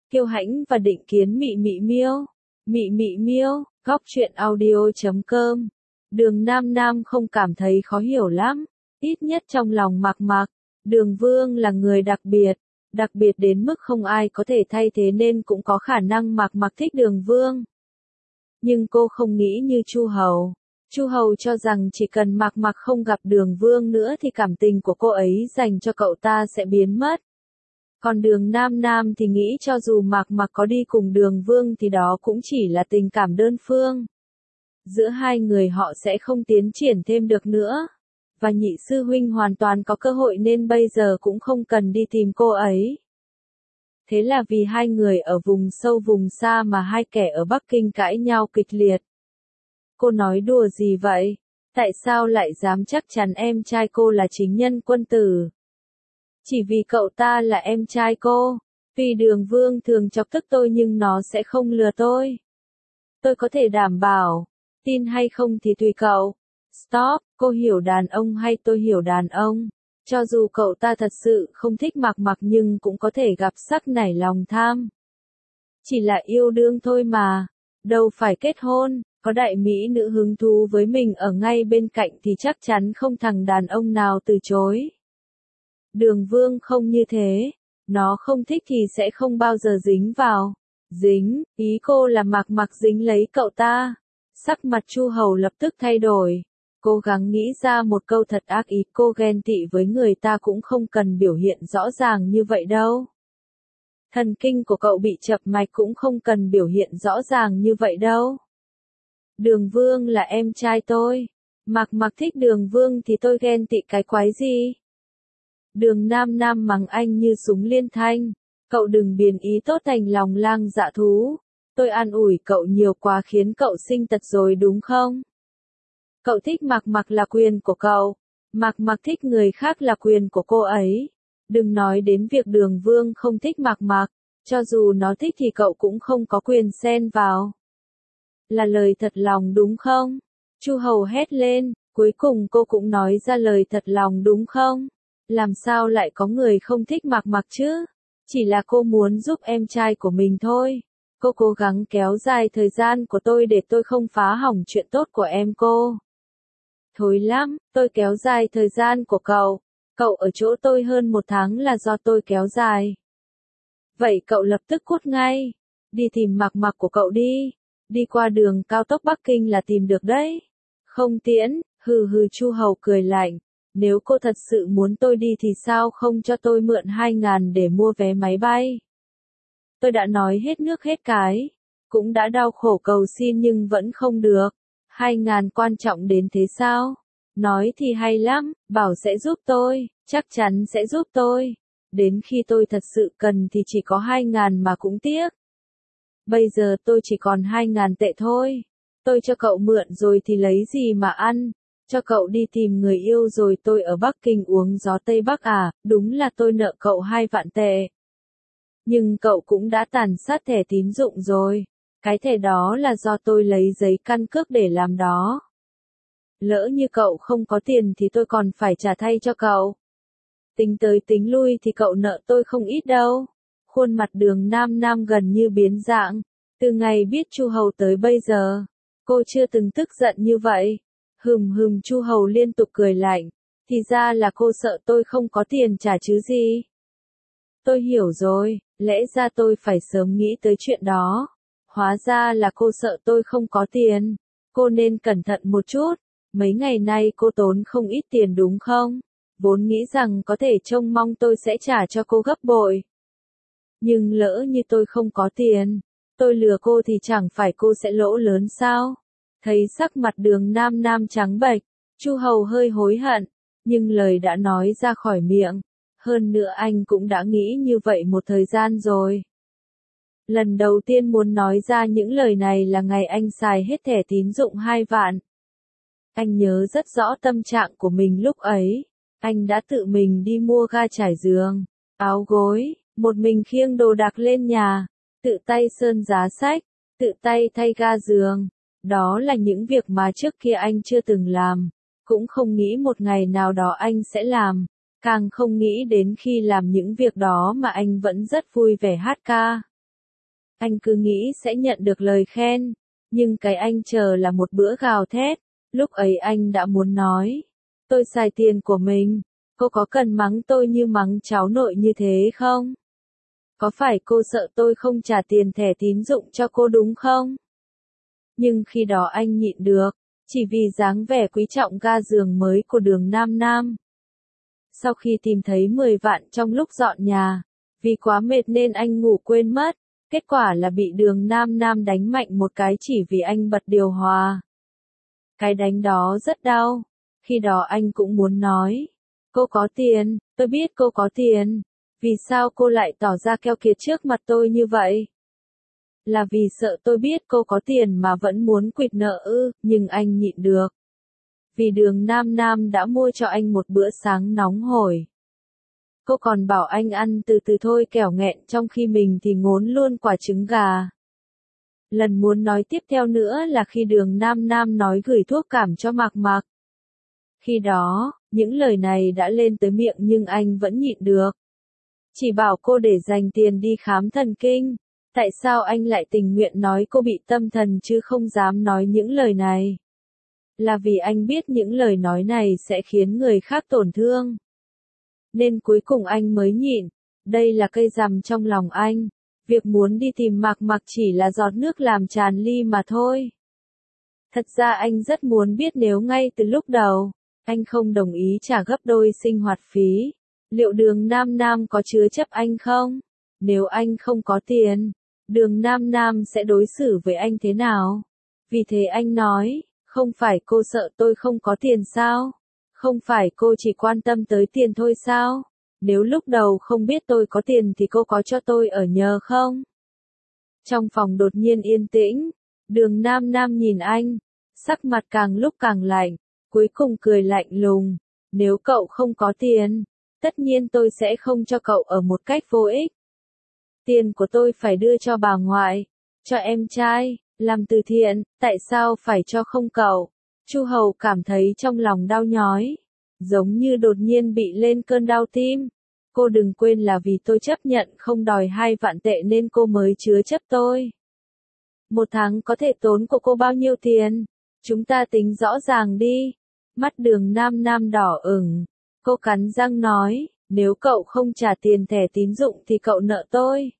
Kiêu Hãnh và Định Kiến Mị Mị Miêu. Mị Mị Miêu, Góc Truyện Audio.com. Đường Nam Nam không cảm thấy khó hiểu lắm, ít nhất trong lòng Mạc Mạc, Đường Vương là người đặc biệt đến mức không ai có thể thay thế nên cũng có khả năng Mạc Mạc thích Đường Vương. Nhưng cô không nghĩ như Chu Hầu. Chu Hầu cho rằng chỉ cần Mạc Mạc không gặp Đường Vương nữa thì cảm tình của cô ấy dành cho cậu ta sẽ biến mất. Còn Đường Nam Nam thì nghĩ cho dù Mạc Mạc có đi cùng Đường Vương thì đó cũng chỉ là tình cảm đơn phương. Giữa hai người họ sẽ không tiến triển thêm được nữa. Và nhị sư huynh hoàn toàn có cơ hội nên bây giờ cũng không cần đi tìm cô ấy. Thế là vì hai người ở vùng sâu vùng xa mà hai kẻ ở Bắc Kinh cãi nhau kịch liệt. Cô nói đùa gì vậy? Tại sao lại dám chắc chắn em trai cô là chính nhân quân tử? Chỉ vì cậu ta là em trai cô. Vì Đường Vương thường chọc tức tôi nhưng nó sẽ không lừa tôi. Tôi có thể đảm bảo. Tin hay không thì tùy cậu. Stop, cô hiểu đàn ông hay tôi hiểu đàn ông? Cho dù cậu ta thật sự không thích Mạc Mạc nhưng cũng có thể gặp sắc nảy lòng tham. Chỉ là yêu đương thôi mà. Đâu phải kết hôn. Có đại mỹ nữ hứng thú với mình ở ngay bên cạnh thì chắc chắn không thằng đàn ông nào từ chối. Đường Vương không như thế. Nó không thích thì sẽ không bao giờ dính vào. Dính, ý cô là Mạc Mạc dính lấy cậu ta. Sắc mặt Chu Hầu lập tức thay đổi. Cố gắng nghĩ ra một câu thật ác ý. Cô ghen tị với người ta cũng không cần biểu hiện rõ ràng như vậy đâu. Thần kinh của cậu bị chập mạch cũng không cần biểu hiện rõ ràng như vậy đâu. Đường Vương là em trai tôi. Mạc Mạc thích Đường Vương thì tôi ghen tị cái quái gì? Đường Nam Nam mắng anh như súng liên thanh. Cậu đừng biến ý tốt thành lòng lang dạ thú. Tôi an ủi cậu nhiều quá khiến cậu sinh tật rồi đúng không? Cậu thích Mạc Mạc là quyền của cậu. Mạc Mạc thích người khác là quyền của cô ấy. Đừng nói đến việc Đường Vương không thích Mạc Mạc. Cho dù nó thích thì cậu cũng không có quyền xen vào. Là lời thật lòng đúng không? Chu Hầu hét lên, cuối cùng cô cũng nói ra lời thật lòng đúng không? Làm sao lại có người không thích Mạc Mạc chứ? Chỉ là cô muốn giúp em trai của mình thôi. Cô cố gắng kéo dài thời gian của tôi để tôi không phá hỏng chuyện tốt của em cô. Thối lắm, tôi kéo dài thời gian của cậu. Cậu ở chỗ tôi hơn 1 tháng là do tôi kéo dài. Vậy cậu lập tức cút ngay. Đi tìm Mạc Mạc của cậu đi. Đi qua đường cao tốc Bắc Kinh là tìm được đấy. Không tiễn, hừ hừ Chu Hầu cười lạnh. Nếu cô thật sự muốn tôi đi thì sao không cho tôi mượn 2.000 để mua vé máy bay? Tôi đã nói hết nước hết cái. Cũng đã đau khổ cầu xin nhưng vẫn không được. 2.000 quan trọng đến thế sao? Nói thì hay lắm, bảo sẽ giúp tôi, chắc chắn sẽ giúp tôi. Đến khi tôi thật sự cần thì chỉ có 2.000 mà cũng tiếc. Bây giờ tôi chỉ còn 2.000 tệ thôi. Tôi cho cậu mượn rồi thì lấy gì mà ăn? Cho cậu đi tìm người yêu rồi tôi ở Bắc Kinh uống gió Tây Bắc à, đúng là tôi nợ cậu 2 vạn tệ. Nhưng cậu cũng đã tàn sát thẻ tín dụng rồi. Cái thẻ đó là do tôi lấy giấy căn cước để làm đó. Lỡ như cậu không có tiền thì tôi còn phải trả thay cho cậu. Tính tới tính lui thì cậu nợ tôi không ít đâu. Khuôn mặt Đường Nam Nam gần như biến dạng. Từ ngày biết Chu Hầu tới bây giờ, cô chưa từng tức giận như vậy. Chu Hầu liên tục cười lạnh. Thì ra là cô sợ tôi không có tiền trả chứ gì. Tôi hiểu rồi, lẽ ra tôi phải sớm nghĩ tới chuyện đó. Hóa ra là cô sợ tôi không có tiền. Cô nên cẩn thận một chút. Mấy ngày nay cô tốn không ít tiền đúng không? Vốn nghĩ rằng có thể trông mong tôi sẽ trả cho cô gấp bội. Nhưng lỡ như tôi không có tiền, tôi lừa cô thì chẳng phải cô sẽ lỗ lớn sao? Thấy sắc mặt Đường Nam Nam trắng bệch, Chu Hầu hơi hối hận, nhưng lời đã nói ra khỏi miệng. Hơn nữa anh cũng đã nghĩ như vậy một thời gian rồi. Lần đầu tiên muốn nói ra những lời này là ngày anh xài hết thẻ tín dụng 2 vạn. Anh nhớ rất rõ tâm trạng của mình lúc ấy. Anh đã tự mình đi mua ga trải giường, áo gối, một mình khiêng đồ đạc lên nhà, tự tay sơn giá sách, tự tay thay ga giường. Đó là những việc mà trước kia anh chưa từng làm, cũng không nghĩ một ngày nào đó anh sẽ làm, càng không nghĩ đến khi làm những việc đó mà anh vẫn rất vui vẻ hát ca. Anh cứ nghĩ sẽ nhận được lời khen, nhưng cái anh chờ là một bữa gào thét. Lúc ấy anh đã muốn nói, tôi xài tiền của mình, cô có cần mắng tôi như mắng cháu nội như thế không? Có phải cô sợ tôi không trả tiền thẻ tín dụng cho cô đúng không? Nhưng khi đó anh nhịn được, chỉ vì dáng vẻ quý trọng ga giường mới của Đường Nam Nam. Sau khi tìm thấy 10 vạn trong lúc dọn nhà, vì quá mệt nên anh ngủ quên mất, kết quả là bị Đường Nam Nam đánh mạnh một cái chỉ vì anh bật điều hòa. Cái đánh đó rất đau, khi đó anh cũng muốn nói, cô có tiền, tôi biết cô có tiền, vì sao cô lại tỏ ra keo kiệt trước mặt tôi như vậy? Là vì sợ tôi biết cô có tiền mà vẫn muốn quỵt nợ ư, nhưng anh nhịn được. Vì Đường Nam Nam đã mua cho anh một bữa sáng nóng hổi. Cô còn bảo anh ăn từ từ thôi kẻo nghẹn, trong khi mình thì ngốn luôn quả trứng gà. Lần muốn nói tiếp theo nữa là khi Đường Nam Nam nói gửi thuốc cảm cho Mạc Mạc. Khi đó, những lời này đã lên tới miệng nhưng anh vẫn nhịn được. Chỉ bảo cô để dành tiền đi khám thần kinh. Tại sao anh lại tình nguyện nói cô bị tâm thần chứ không dám nói những lời này? Là vì anh biết những lời nói này sẽ khiến người khác tổn thương. Nên cuối cùng anh mới nhịn. Đây là cây rằm trong lòng anh. Việc muốn đi tìm Mạc Mạc chỉ là giọt nước làm tràn ly mà thôi. Thật ra anh rất muốn biết nếu ngay từ lúc đầu, anh không đồng ý trả gấp đôi sinh hoạt phí, liệu Đường Nam Nam có chứa chấp anh không? Nếu anh không có tiền, Đường Nam Nam sẽ đối xử với anh thế nào? Vì thế anh nói, không phải cô sợ tôi không có tiền sao? Không phải cô chỉ quan tâm tới tiền thôi sao? Nếu lúc đầu không biết tôi có tiền thì cô có cho tôi ở nhờ không? Trong phòng đột nhiên yên tĩnh, Đường Nam Nam nhìn anh, sắc mặt càng lúc càng lạnh, cuối cùng cười lạnh lùng, nếu cậu không có tiền, tất nhiên tôi sẽ không cho cậu ở một cách vô ích. Tiền của tôi phải đưa cho bà ngoại, cho em trai, làm từ thiện, tại sao phải cho không cậu? Chu Hầu cảm thấy trong lòng đau nhói, giống như đột nhiên bị lên cơn đau tim. Cô đừng quên là vì tôi chấp nhận không đòi 2 vạn tệ nên cô mới chứa chấp tôi. Một tháng có thể tốn của cô bao nhiêu tiền? Chúng ta tính rõ ràng đi. Mắt Đường Nam Nam đỏ ửng. Cô cắn răng nói, nếu cậu không trả tiền thẻ tín dụng thì cậu nợ tôi.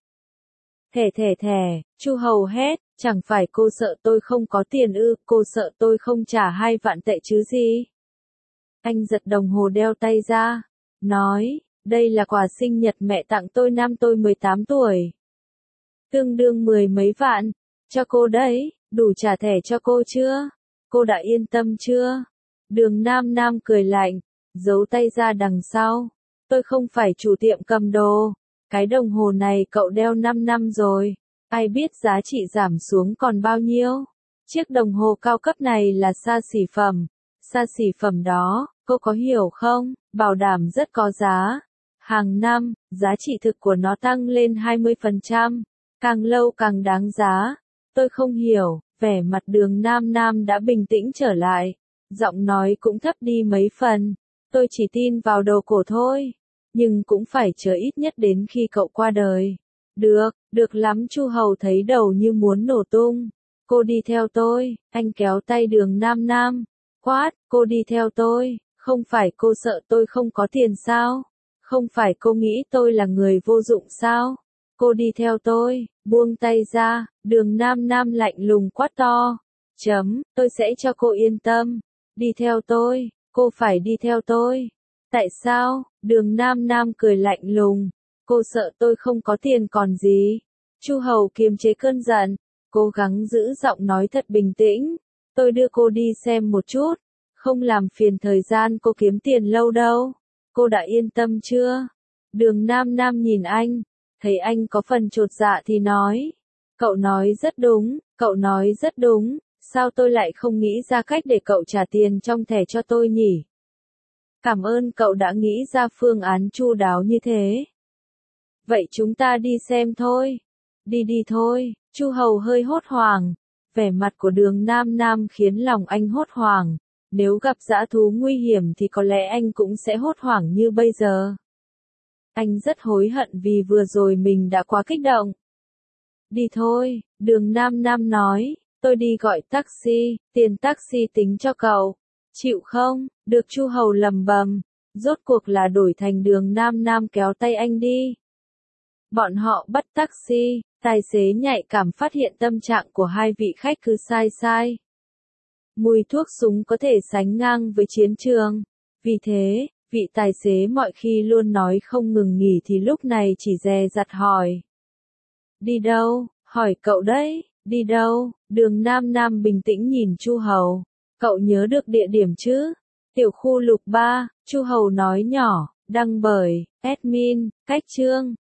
Thẻ, Chu Hầu hét, chẳng phải cô sợ tôi không có tiền ư, cô sợ tôi không trả 2 vạn tệ chứ gì? Anh giật đồng hồ đeo tay ra, nói, đây là quà sinh nhật mẹ tặng tôi năm tôi 18 tuổi. Tương đương 10 mấy vạn, cho cô đấy, đủ trả thẻ cho cô chưa? Cô đã yên tâm chưa? Đường Nam Nam cười lạnh, giấu tay ra đằng sau. Tôi không phải chủ tiệm cầm đồ. Cái đồng hồ này cậu đeo 5 năm rồi. Ai biết giá trị giảm xuống còn bao nhiêu? Chiếc đồng hồ cao cấp này là xa xỉ phẩm. Xa xỉ phẩm đó, cô có hiểu không? Bảo đảm rất có giá. Hàng năm, giá trị thực của nó tăng lên 20%. Càng lâu càng đáng giá. Tôi không hiểu, vẻ mặt Đường Nam Nam đã bình tĩnh trở lại. Giọng nói cũng thấp đi mấy phần. Tôi chỉ tin vào đồ cổ thôi. Nhưng cũng phải chờ ít nhất đến khi cậu qua đời. Được lắm. Chu Hầu thấy đầu như muốn nổ tung. Cô đi theo tôi, anh kéo tay Đường Nam Nam. Quát, cô đi theo tôi, không phải cô sợ tôi không có tiền sao? Không phải cô nghĩ tôi là người vô dụng sao? Cô đi theo tôi, buông tay ra, Đường Nam Nam lạnh lùng quát to. Tôi sẽ cho cô yên tâm. Đi theo tôi, cô phải đi theo tôi. Tại sao? Đường Nam Nam cười lạnh lùng. Cô sợ tôi không có tiền còn gì? Chu Hầu kiềm chế cơn giận, cố gắng giữ giọng nói thật bình tĩnh. Tôi đưa cô đi xem một chút, không làm phiền thời gian cô kiếm tiền lâu đâu. Cô đã yên tâm chưa? Đường Nam Nam nhìn anh, thấy anh có phần chột dạ thì nói. Cậu nói rất đúng, sao tôi lại không nghĩ ra cách để cậu trả tiền trong thẻ cho tôi nhỉ? Cảm ơn cậu đã nghĩ ra phương án chu đáo như thế. Vậy chúng ta đi xem thôi. Đi thôi. Chu Hầu hơi hốt hoảng. Vẻ mặt của Đường Nam Nam khiến lòng anh hốt hoảng. Nếu gặp dã thú nguy hiểm thì có lẽ anh cũng sẽ hốt hoảng như bây giờ. Anh rất hối hận vì vừa rồi mình đã quá kích động. Đi thôi, Đường Nam Nam nói, tôi đi gọi taxi, tiền taxi tính cho cậu. Chịu không? Được Chu Hầu lầm bầm. Rốt cuộc là đổi thành Đường Nam Nam kéo tay anh đi. Bọn họ bắt taxi, tài xế nhạy cảm phát hiện tâm trạng của hai vị khách cứ sai. Mùi thuốc súng có thể sánh ngang với chiến trường. Vì thế, vị tài xế mọi khi luôn nói không ngừng nghỉ thì lúc này chỉ dè dặt hỏi. Đi đâu? Hỏi cậu đấy, đi đâu? Đường Nam Nam bình tĩnh nhìn Chu Hầu. Cậu nhớ được địa điểm chứ? Tiểu khu Lục 3, Chu Hầu nói nhỏ, đăng bởi admin, Cách Chương.